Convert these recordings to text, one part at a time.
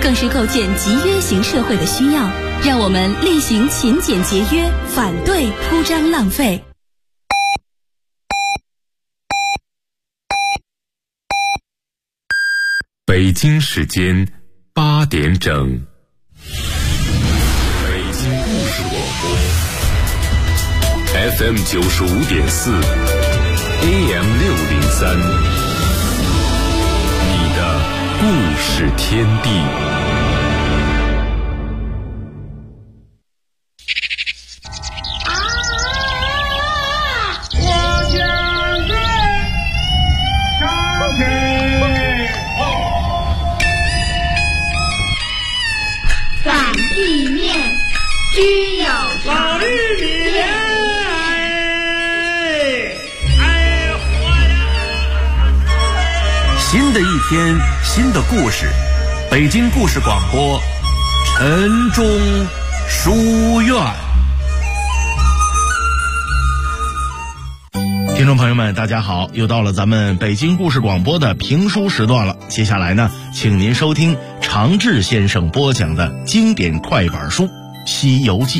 更是构建集约型社会的需要。让我们力行勤俭节约，反对铺张浪费。 北京时间8点整，北京故事广播 FM 95.4 AM 603，你的故事天地。 新的一天，新的故事，北京故事广播，晨钟书院。听众朋友们，大家好，又到了咱们北京故事广播的评书时段了。接下来呢，请您收听常志先生播讲的经典快板书《西游记》。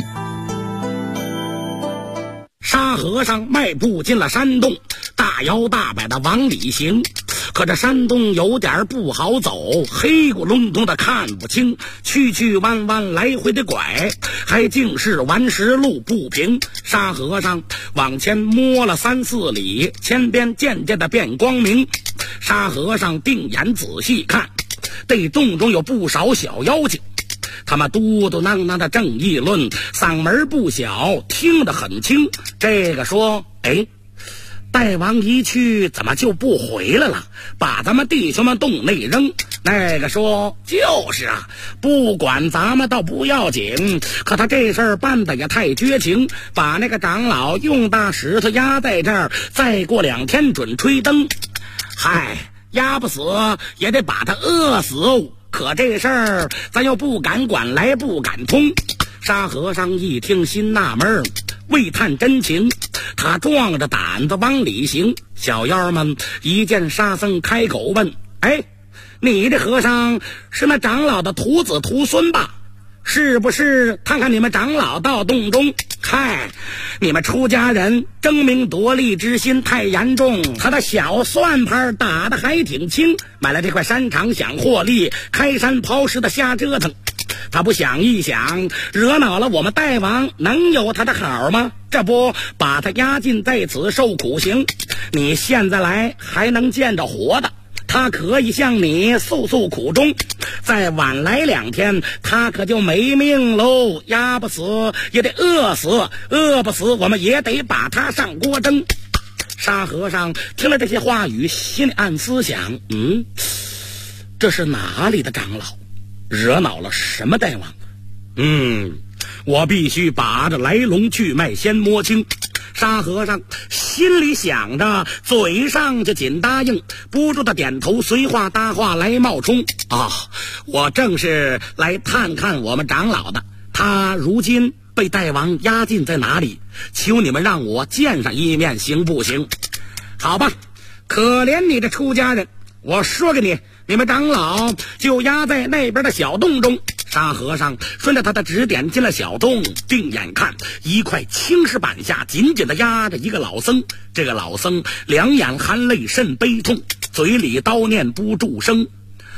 沙和尚迈步进了山洞，大摇大摆的往里行。可这山洞有点不好走，黑咕隆咚的看不清，曲曲弯弯来回的拐，还竟是顽石路不平。沙和尚往前摸了3、4里，前边渐渐的变光明。沙和尚定眼仔细看，这洞中有不少小妖精，他们嘟嘟囔囔的正议论，嗓门不小，听得很清。这个说，大王一去怎么就不回来了，把咱们弟兄们洞内扔。那个说，就是啊，不管咱们倒不要紧，可他这事儿办得也太绝情，把那个长老用大石头压在这儿，再过2天准吹灯。嗨，压不死也得把他饿死哦。可这事儿咱又不敢管来不敢通。沙和尚一听心纳闷，未探真情，他壮着胆子往里行。小妖们一见沙僧开口问，你这和尚是那长老的徒子徒孙吧？是不是？看看你们长老到洞中，嗨，你们出家人争名夺利之心太严重，他的小算盘打得还挺轻，买了这块山场想获利，开山刨石的瞎折腾。他不想一想，惹恼了我们大王，能有他的好吗？这不把他押进在此受苦刑，你现在来还能见着活的，他可以向你诉诉苦衷，再晚来2天，他可就没命喽。压不死也得饿死，饿不死我们也得把他上锅蒸。沙和尚听了这些话语，心里暗思想，这是哪里的长老，惹恼了什么大王？我必须把这来龙去脉先摸清。沙和尚心里想着，嘴上就紧答应，不住的点头，随话搭话来冒充。我正是来探看我们长老的，他如今被大王押进在哪里？求你们让我见上一面，行不行？好吧，可怜你这出家人，我说给你们长老就押在那边的小洞中。沙和尚顺着他的指点进了小洞，定眼看一块青石板下紧紧地压着一个老僧。这个老僧两眼含泪甚悲痛，嘴里叨念不住声，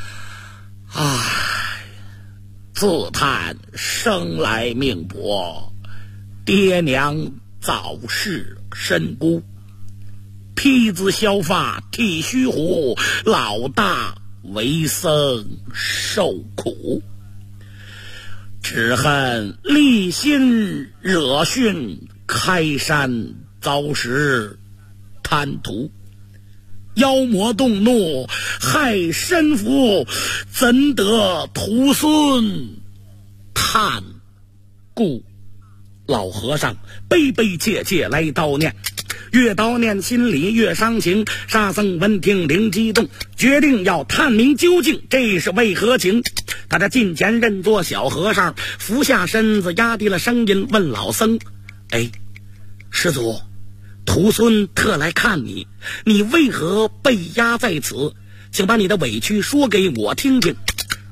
自叹生来命薄，爹娘早逝身孤，披子削发剃须胡，老大为僧受苦，只恨立心惹训，开山遭时贪图，妖魔动怒害身福，怎得徒孙叹故。老和尚悲悲切切来叨念，越叨念心里越伤情。沙僧闻听灵机动，决定要探明究竟，这是为何情。他这近前认作小和尚，俯下身子，压低了声音问老僧：施主，徒孙特来看你，你为何被压在此？请把你的委屈说给我听听。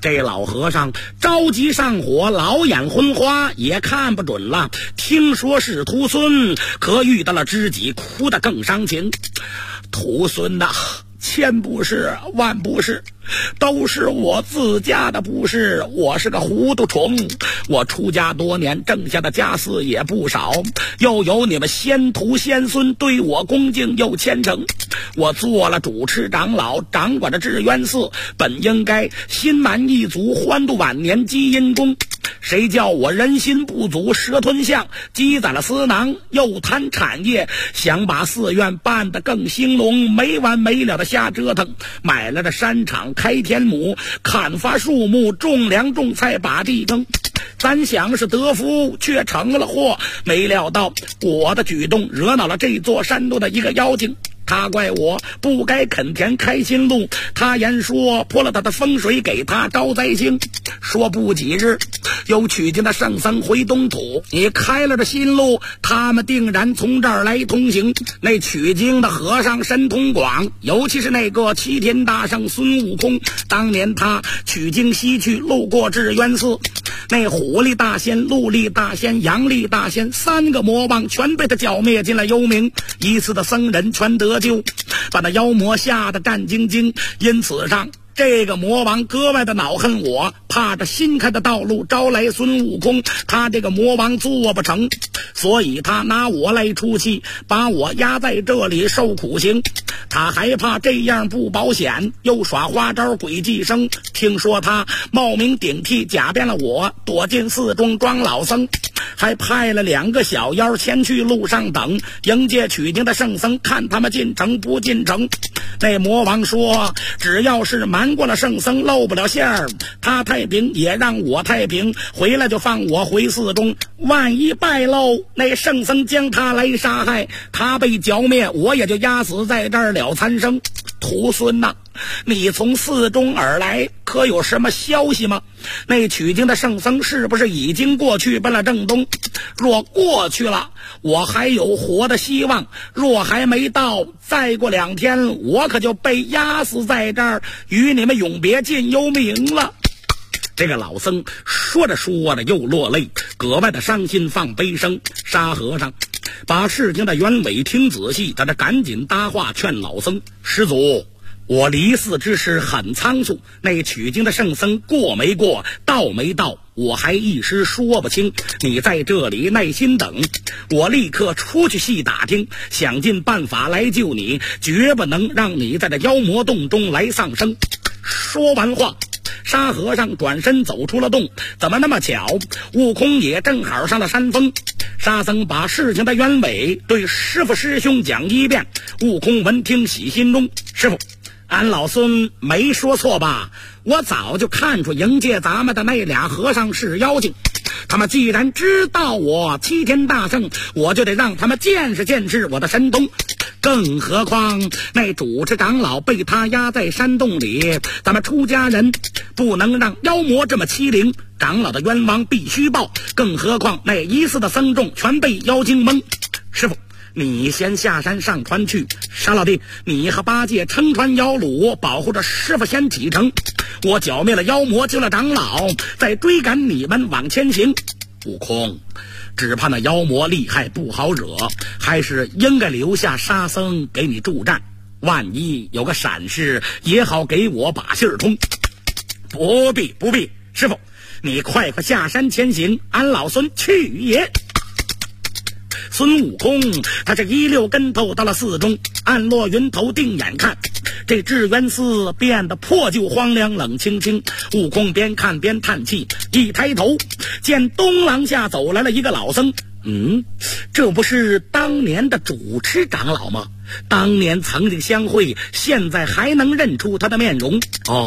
这老和尚着急上火，老眼昏花，也看不准了。听说是徒孙，可遇到了知己，哭得更伤情。徒孙呐，千不是万不是，都是我自家的不是。我是个糊涂虫，我出家多年，挣下的家私也不少，又有你们先徒先孙对我恭敬又虔诚。我做了主持长老，掌管着智渊寺，本应该心满意足，欢度晚年，积阴功。谁叫我人心不足，蛇吞象，积攒了私囊，又贪产业，想把寺院办得更兴隆，没完没了的瞎折腾。买了这山场，开田亩，砍伐树木，种粮种菜，把地耕。咱想是得福，却成了祸。没料到我的举动惹恼了这座山洞的一个妖精，他怪我不该垦田开新路，他言说破了他的风水，给他招灾星。说不几日，有取经的圣僧回东土，你开了这新路，他们定然从这儿来通行。那取经的和尚神通广，尤其是那个齐天大圣孙悟空，当年他取经西去，路过智渊寺，那虎力大仙、鹿力大仙、羊力大仙3个魔王全被他剿灭进了幽冥，一次的僧人全得救，把那妖魔吓得战兢兢。因此上这个魔王格外的恼恨我，怕着新开的道路招来孙悟空，他这个魔王做不成，所以他拿我来出气，把我压在这里受苦刑。他还怕这样不保险，又耍花招诡计生。听说他冒名顶替，假变了我，躲进寺中装老僧，还派了2个小妖前去路上等，迎接取经的圣僧，看他们进城不进城。那魔王说，只要是瞒过了圣僧，露不了馅儿，他太平也让我太平，回来就放我回寺中。万一败露，那圣僧将他来杀害，他被剿灭，我也就压死在这儿了残生。徒孙呐，你从寺中而来，可有什么消息吗？那取经的圣僧是不是已经过去奔了正东？若过去了，我还有活的希望；若还没到，再过2天，我可就被压死在这儿，与你们永别进幽冥了。这个老僧说着说着又落泪，格外的伤心放悲声。沙和尚把事情的原委听仔细，他这赶紧搭话劝老僧：施主，我离寺之时很仓促，那取经的圣僧过没过，到没到，我还一时说不清。你在这里耐心等，我立刻出去细打听，想尽办法来救你，绝不能让你在这妖魔洞中来丧生。说完话，沙和尚转身走出了洞。怎么那么巧，悟空也正好上了山峰。沙僧把事情的原委对师父师兄讲一遍。悟空闻听喜心中，师父，俺老孙没说错吧？我早就看出迎接咱们的那俩和尚是妖精，他们既然知道我齐天大圣，我就得让他们见识见识我的神通。更何况那主持长老被他压在山洞里，咱们出家人不能让妖魔这么欺凌，长老的冤枉必须报。更何况那疑似的僧众全被妖精蒙。师父，你先下山上船去，沙老弟，你和八戒撑船摇橹，保护着师父先启程。我剿灭了妖魔，救了长老，再追赶你们往前行。悟空，只怕那妖魔厉害不好惹，还是应该留下沙僧给你助战，万一有个闪失，也好给我把信儿通。不必，师父，你快下山前行，俺老孙去也。孙悟空他这一溜跟头到了寺中，暗落云头定眼看，这智渊寺变得破旧荒凉，冷清清。悟空边看边叹气，一抬头见东廊下走来了一个老僧。这不是当年的主持长老吗？当年曾经相会，现在还能认出他的面容。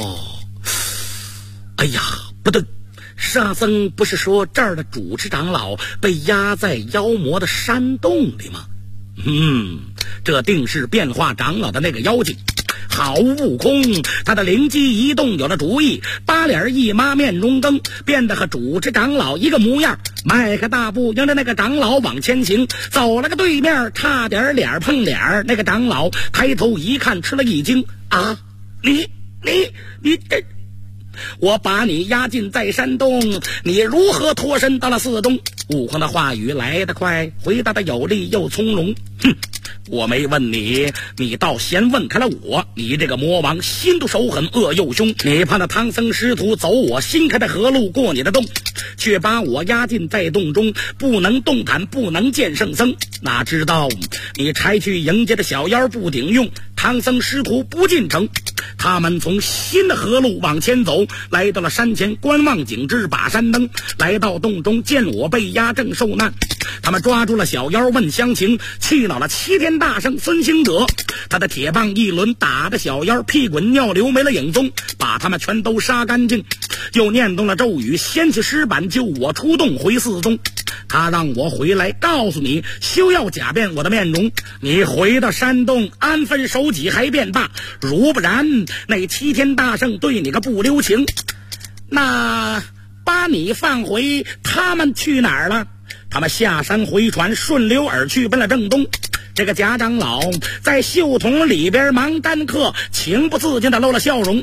哎呀，不对，沙僧不是说这儿的主持长老被压在妖魔的山洞里吗？这定是变化长老的那个妖精。好，悟空他的灵机一动，有了主意，八脸一抹，面容更变得和主持长老一个模样，迈开大步迎着那个长老往前行。走了个对面，差点脸碰脸，那个长老抬头一看，吃了一惊。你我把你押进在山洞，你如何脱身到了寺中？悟空的话语来得快，回答的有力又从容。哼，我没问你，你倒先问开了我。你这个魔王，心都手狠，恶又凶。你怕那唐僧师徒走我新开的河路过你的洞，却把我押进在洞中，不能动弹，不能见圣僧。哪知道你差去迎接的小妖不顶用，唐僧师徒不进城。他们从新的河路往前走，来到了山前观望景致把山灯，来到洞中见我被压正受难。他们抓住了小妖问详情，气恼了齐天大圣孙行者，他的铁棒一轮打的小妖屁滚尿流没了影踪，把他们全都杀干净，又念动了咒语，掀起石板救我出洞回寺中。他让我回来告诉你，休要假变我的面容，你回到山洞安分守己还便罢，如不然那齐天大圣对你个不留情。那把你放回，他们去哪儿了？他们下山回船，顺流而去，奔了正东。这个贾长老在袖筒里边忙担客，情不自禁的露了笑容。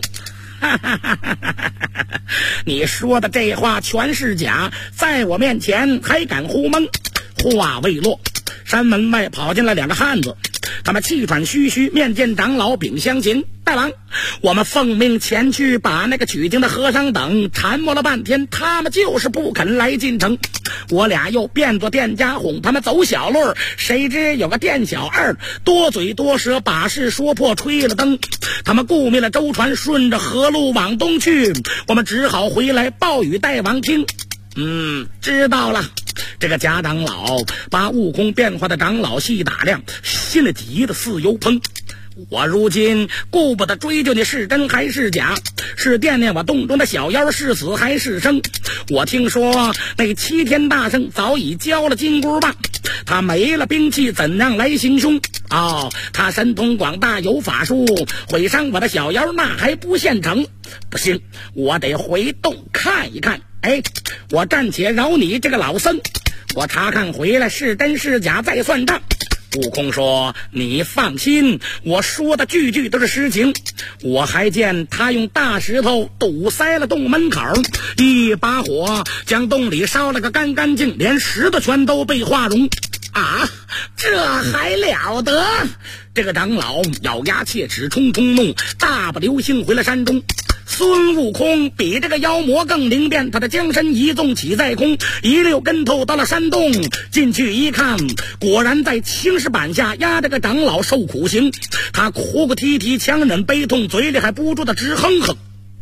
你说的这话全是假，在我面前还敢胡蒙。话未落，山门外跑进来两个汉子，他们气喘吁吁面见长老禀相请。大王，我们奉命前去把那个取经的和尚等缠磨了半天，他们就是不肯来进城。我俩又变作店家哄他们走小路，谁知有个店小二多嘴多舌，把事说破，吹了灯。他们顾灭了舟船，顺着河路往东去，我们只好回来报与大王听。知道了。这个贾长老把悟空变化的长老细打量，心里急得似油烹。我如今顾不得追究你是真还是假，是惦念我洞中的小妖是死还是生。我听说那齐天大圣早已交了金箍棒，他没了兵器怎样来行凶？他神通广大有法术，毁伤我的小妖那还不现成。不行，我得回洞看一看。我暂且饶你这个老僧，我查看回来是真是假再算账。悟空说，你放心，我说的句句都是实情。我还见他用大石头堵塞了洞门口，一把火将洞里烧了个干干净，连石头全都被化融。这还了得！这个长老咬牙切齿，冲冲怒，大步流星回了山中。孙悟空比这个妖魔更灵便，他的将身一纵起在空，一溜跟头到了山洞。进去一看，果然在青石板下压着个长老受苦刑。他哭哭啼啼，强忍悲痛，嘴里还不住的直哼哼。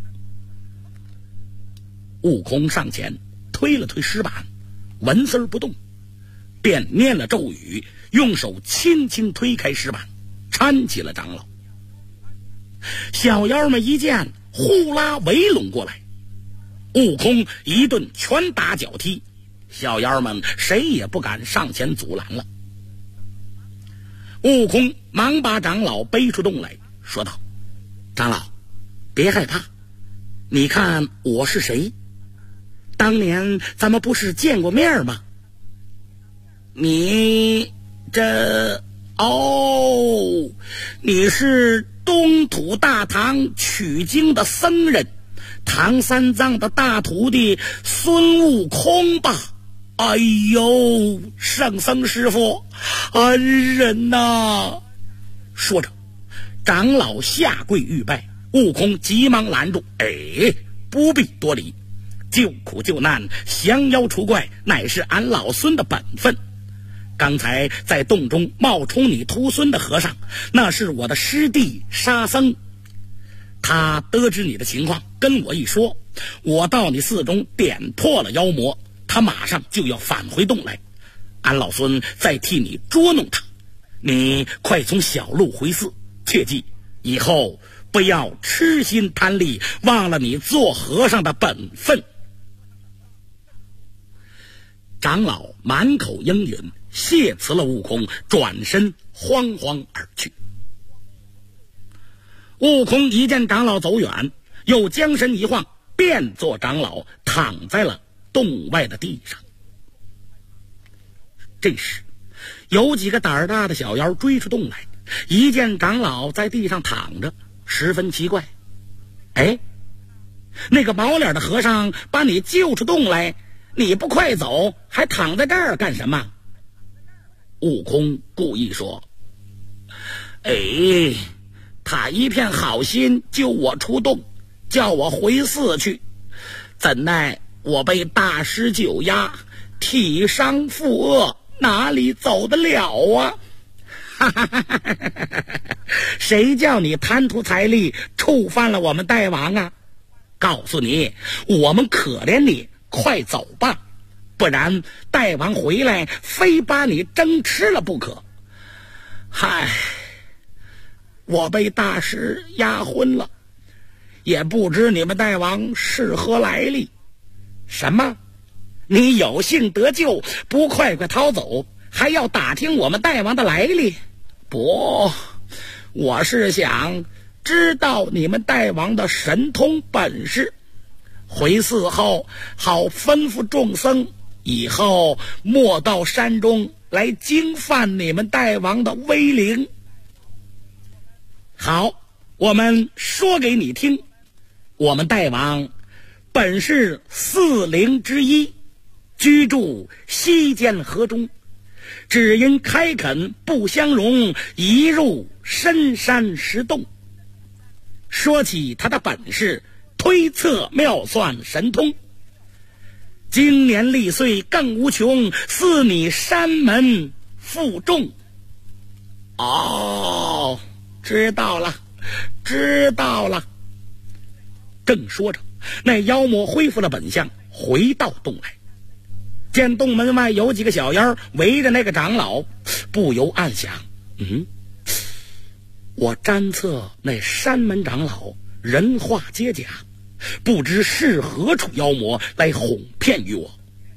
悟空上前推了推石板，纹丝不动，便念了咒语，用手轻轻推开石板，搀起了长老。小妖们一见，呼啦围拢过来，悟空一顿拳打脚踢，小妖们谁也不敢上前阻拦了。悟空忙把长老背出洞来，说道：长老，别害怕，你看我是谁？当年咱们不是见过面吗？你你是东土大唐取经的僧人，唐三藏的大徒弟孙悟空吧？哎呦，圣僧师傅，恩人呐！说着，长老下跪欲拜，悟空急忙拦住：不必多礼，救苦救难，降妖除怪，乃是俺老孙的本分。刚才在洞中冒充你徒孙的和尚，那是我的师弟沙僧。他得知你的情况，跟我一说，我到你寺中点破了妖魔，他马上就要返回洞来，俺老孙再替你捉弄他。你快从小路回寺，切记以后不要痴心贪利，忘了你做和尚的本分。长老满口应允，谢辞了悟空，转身慌慌而去。悟空一见长老走远，又将身一晃，变作长老，躺在了洞外的地上。这时有几个胆儿大的小妖追出洞来，一见长老在地上躺着，十分奇怪。 那个毛脸的和尚把你救出洞来，你不快走，还躺在这儿干什么？悟空故意说：他一片好心救我出洞，叫我回寺去，怎奈我被大师救压，体伤负恶，哪里走得了啊？谁叫你贪图财力，触犯了我们大王啊？告诉你，我们可怜你，快走吧，不然大王回来非把你蒸吃了不可。嗨，我被大师压昏了，也不知你们大王是何来历。什么？你有幸得救，不快快逃走，还要打听我们大王的来历？不，我是想知道你们大王的神通本事，回寺后好吩咐众僧，以后莫到山中来惊犯你们大王的威灵。好，我们说给你听，我们大王本是四灵之一，居住西涧河中，只因开垦不相容，移入深山石洞。说起他的本事，推测妙算神通，经年历岁更无穷，似你山门负重。哦，知道了。正说着，那妖魔恢复了本相，回到洞来，见洞门外有几个小妖围着那个长老，不由暗想：我瞻测那山门长老人话皆假，不知是何处妖魔来哄骗于我。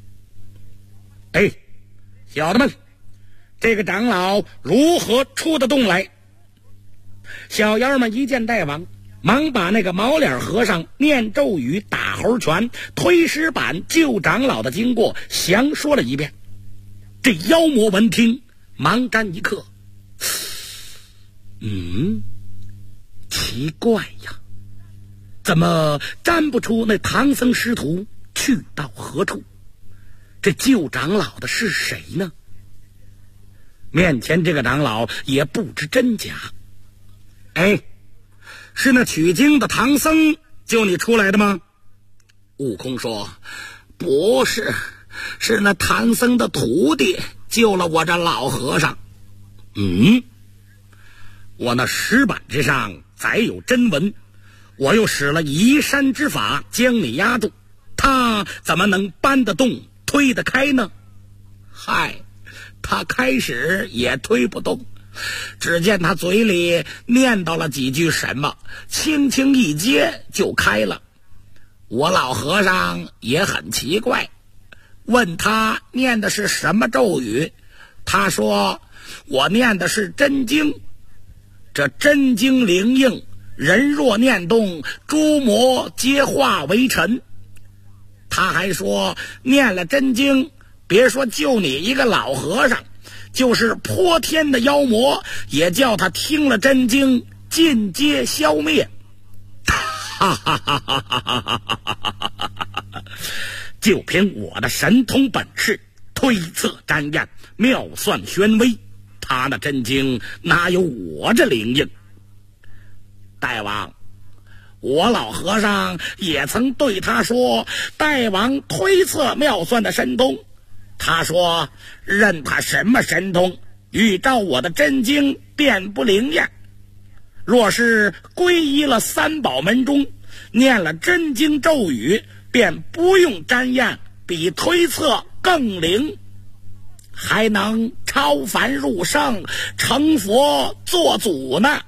小的们，这个长老如何出得洞来？小妖们一见大王，忙把那个毛脸和尚念咒语、打猴拳、推石板救长老的经过详说了一遍。这妖魔闻听，忙瞻一刻，奇怪呀，怎么占不出那唐僧师徒去到何处？这救长老的是谁呢？面前这个长老也不知真假。是那取经的唐僧救你出来的吗？悟空说：不是，是那唐僧的徒弟救了我这老和尚。我那石板之上载有真文，我又使了移山之法将你压住，他怎么能搬得动推得开呢？嗨，他开始也推不动，只见他嘴里念叨了几句什么，轻轻一接就开了。我老和尚也很奇怪，问他念的是什么咒语，他说我念的是真经。这真经灵应，人若念动，诸魔皆化为尘。他还说念了真经，别说救你一个老和尚，就是泼天的妖魔也叫他听了真经尽皆消灭。就凭我的神通本事，推测占验，妙算宣威，他那真经哪有我这灵应？大王，我老和尚也曾对他说，大王推测妙算的神通，他说任他什么神通，欲照我的真经便不灵验。若是皈依了三宝门中，念了真经咒语，便不用占验，比推测更灵，还能超凡入圣，成佛做祖呢。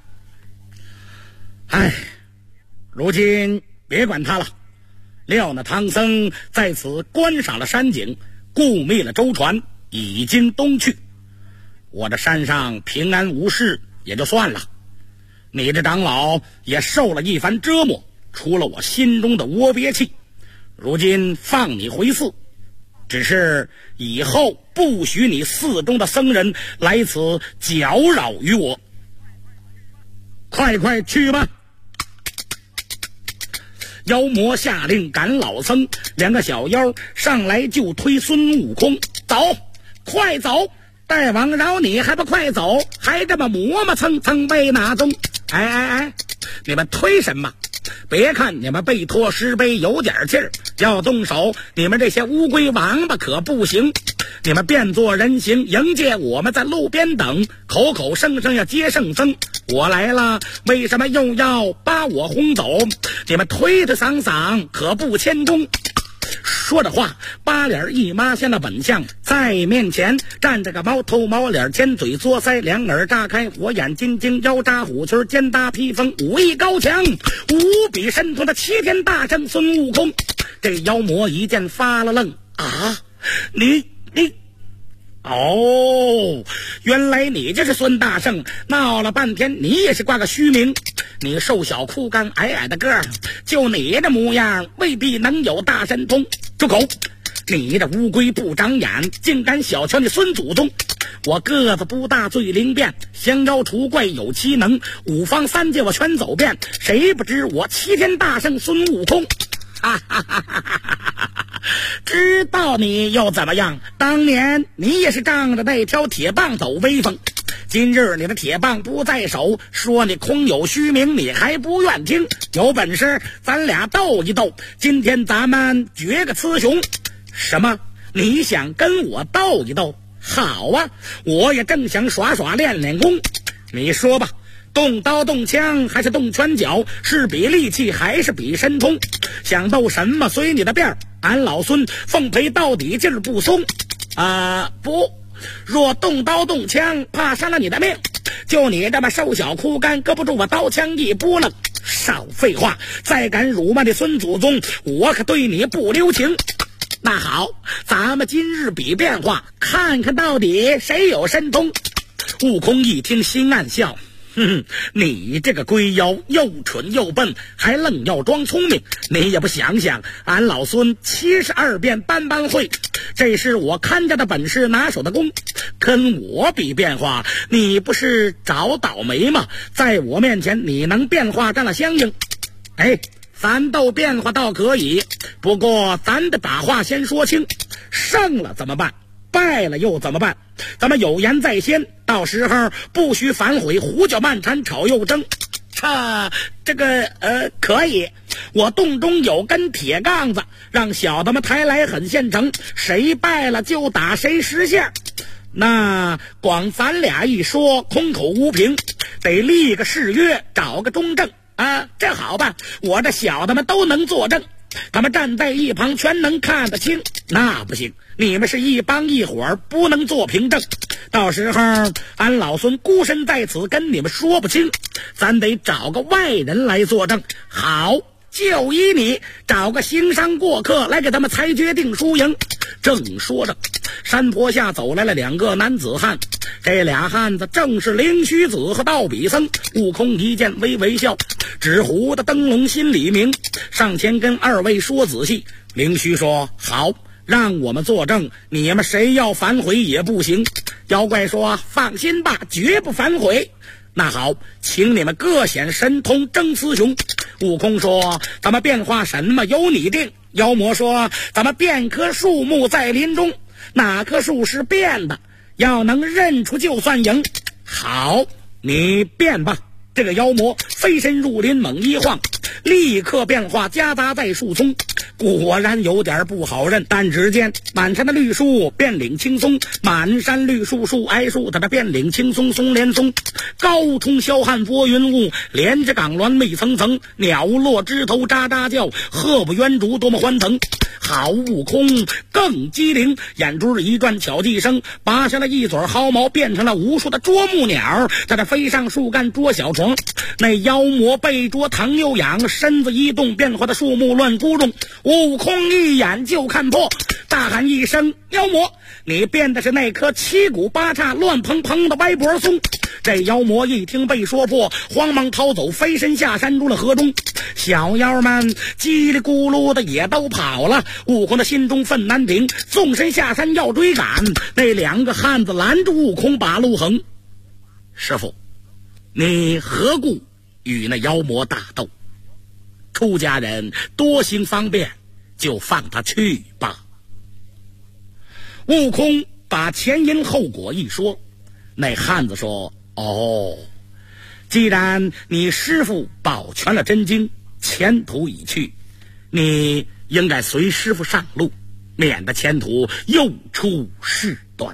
如今别管他了，料那唐僧在此观赏了山景，顾灭了舟船，已经东去。我这山上平安无事也就算了，你这长老也受了一番折磨，出了我心中的窝憋气。如今放你回寺，只是以后不许你寺中的僧人来此搅扰于我。快快去吧！ 妖魔下令赶老僧，两个小妖上来就推孙悟空，走，快走！大王饶你还不快走，还这么磨磨蹭蹭背哪宗？哎，你们推什么？别看你们背托石碑有点劲儿，要动手，你们这些乌龟王八可不行。你们变作人形迎接我们，在路边等，口口声声要接圣僧。我来了，为什么又要把我轰走？你们推推搡搡可不谦恭。说着话，八脸一抹现了本相，在面前站着个猫头猫脸，尖嘴作腮，两耳炸开，火眼金睛，腰扎虎裙，肩搭披风，武艺高强，无比神通的齐天大圣孙悟空。这妖魔一见发了愣啊！你哦，原来你就是孙大圣，闹了半天你也是挂个虚名。你瘦小枯干矮矮的个儿，就你这模样未必能有大神通。住口！你这乌龟不长眼，竟敢小瞧你孙祖宗！我个子不大最灵便，降妖除怪有奇能，五方三界我全走遍，谁不知我齐天大圣孙悟空？哈哈哈哈哈哈！知道你又怎么样？当年你也是仗着那条铁棒走威风，今日你的铁棒不在手，说你空有虚名，你还不愿听。有本事咱俩斗一斗，今天咱们决个雌雄。什么？你想跟我斗一斗？好啊，我也正想耍耍练练功。你说吧，动刀动枪还是动拳脚？是比力气还是比神通？想斗什么随你的便儿，俺老孙奉陪到底，劲儿不松。不，若动刀动枪，怕伤了你的命。就你这么瘦小枯干，搁不住我刀枪一拨楞。少废话，再敢辱骂你孙祖宗，我可对你不留情。那好，咱们今日比变化，看看到底谁有神通。悟空一听心暗笑，你这个龟妖又蠢又笨，还愣要装聪明，你也不想想俺老孙72变般般会，这是我看家的本事拿手的功，跟我比变化，你不是找倒霉吗？在我面前你能变化占了相应。咱斗变化倒可以，不过咱得把话先说清，胜了怎么办？败了又怎么办？咱们有言在先，到时候不许反悔，胡搅蛮缠，吵又争。这个可以，我洞中有根铁杠子，让小的们抬来很现成，谁败了就打谁实现。那光咱俩一说，空口无凭，得立个誓约，找个中正这好办，我这小的们都能作证，他们站在一旁全能看得清。那不行，你们是一帮一伙，不能做凭证，到时候俺老孙孤身在此，跟你们说不清，咱得找个外人来作证。好，就依你找个行商过客来给他们裁决定输赢。正说着，山坡下走来了两个男子汉，这俩汉子正是灵虚子和道比僧。悟空一见微微笑，纸糊的灯笼心里明，上前跟二位说仔细。灵虚说：好，让我们作证，你们谁要反悔也不行。妖怪说：放心吧，绝不反悔。那好，请你们各显神通争雌雄。悟空说：咱们变化什么由你定。妖魔说：咱们变棵树木在林中，哪棵树是变的，要能认出就算赢。好，你变吧。这个妖魔飞身入林，猛一晃，立刻变化夹杂在树丛，果然有点不好认。但只见满山的绿树变岭青松，满山绿树树挨树，它的变岭青松松连松，高冲霄汉拨云雾，连着港峦媚层层，鸟落枝头喳喳叫，鹤不鸳竹多么欢腾。好，悟空更机灵，眼珠一转，巧计生，拔下了一撮毫毛，变成了无数的啄木鸟，在这飞上树干捉小虫。那妖魔被捉疼又痒，身子一动，变化的树木乱咕咚。悟空一眼就看破，大喊一声：妖魔，你变的是那棵七骨八叉乱蓬蓬的歪脖松。这妖魔一听被说破，慌忙逃走，飞身下山入了河中。小妖们叽里咕噜的也都跑了。悟空的心中愤难平，纵身下山要追赶。那两个汉子拦住悟空把路横。师父，你何故与那妖魔打斗？ 出家人多行方便，就放他去吧。悟空把前因后果一说，那汉子说：既然你师父保全了真经，前途已去，你应该随师父上路，免得前途又出事端。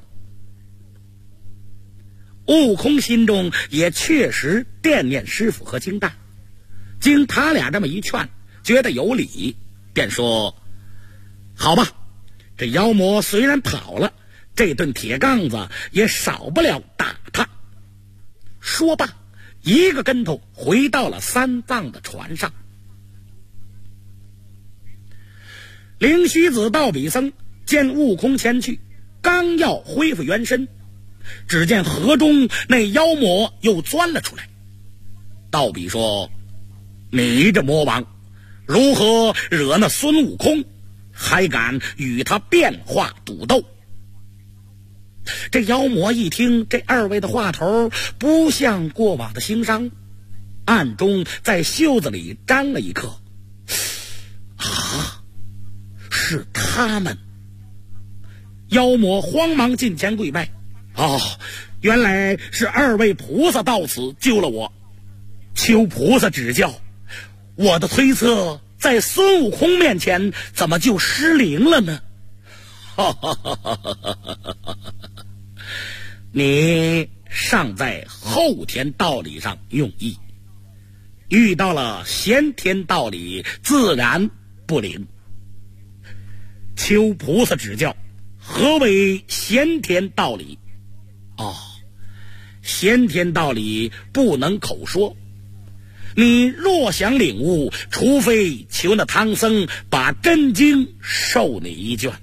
悟空心中也确实惦念师父和经大，经他俩这么一劝，觉得有理，便说：好吧，这妖魔虽然跑了，这顿铁杠子也少不了打他。说罢，一个跟头回到了三藏的船上。灵虚子道比僧见悟空前去，刚要恢复元身，只见河中那妖魔又钻了出来。道比说：你这魔王，如何惹那孙悟空，还敢与他变化赌斗？这妖魔一听这二位的话头不像过往的行商，暗中在袖子里沾了一颗。是他们！妖魔慌忙进前跪拜：原来是二位菩萨到此救了我，求菩萨指教，我的推测在孙悟空面前怎么就失灵了呢？你尚在后天道理上用意，遇到了先天道理自然不灵。求菩萨指教，何为先天道理？先天道理不能口说，你若想领悟，除非求那唐僧把真经授你一卷。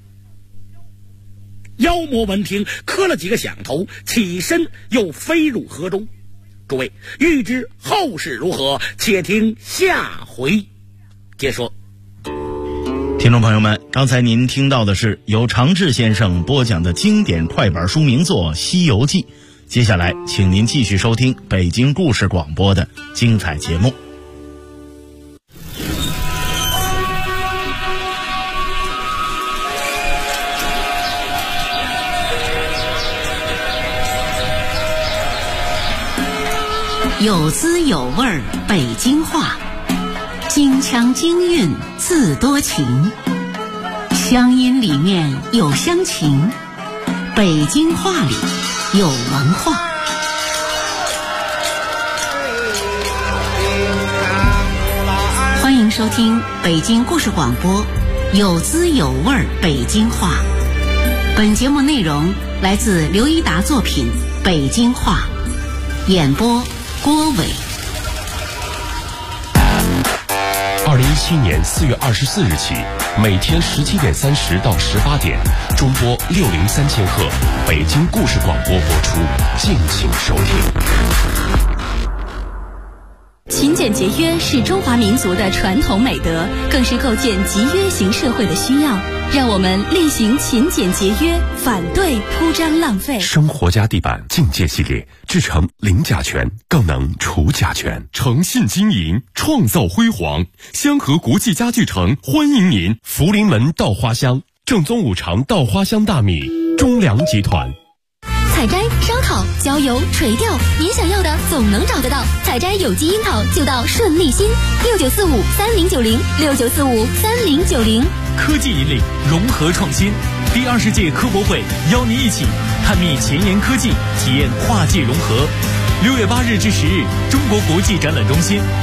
妖魔闻听，磕了几个响头，起身又飞入河中。诸位欲知后事如何，且听下回接说。 听众朋友们，刚才您听到的是由常志先生播讲的经典快板书名作《西游记》。接下来请您继续收听北京故事广播的精彩节目。 有滋有味儿北京话，京腔京韵自多情，乡音里面有乡情，北京话里有文化。欢迎收听北京故事广播有滋有味儿北京话。本节目内容来自刘一达作品《北京话》，演播郭伟。 2017年4月24日起，每天17点30到18点，中波603千赫，北京故事广播播出，敬请收听。 勤俭节约是中华民族的传统美德，更是构建集约型社会的需要。让我们厉行勤俭节约，反对铺张浪费。 生活家地板境界系列，制成零甲醛，更能除甲醛。诚信经营，创造辉煌。香河国际家具城欢迎您。福临门稻花香，正宗五常稻花香大米，中粮集团。 采摘、烧烤、浇油、垂钓，您想要的总能找得到。采摘有机樱桃就到顺利新，69453090，69453090。 科技引领，融合创新。第20届科博会邀您一起探秘前沿科技，体验跨界融合。6月8日至10日，中国国际展览中心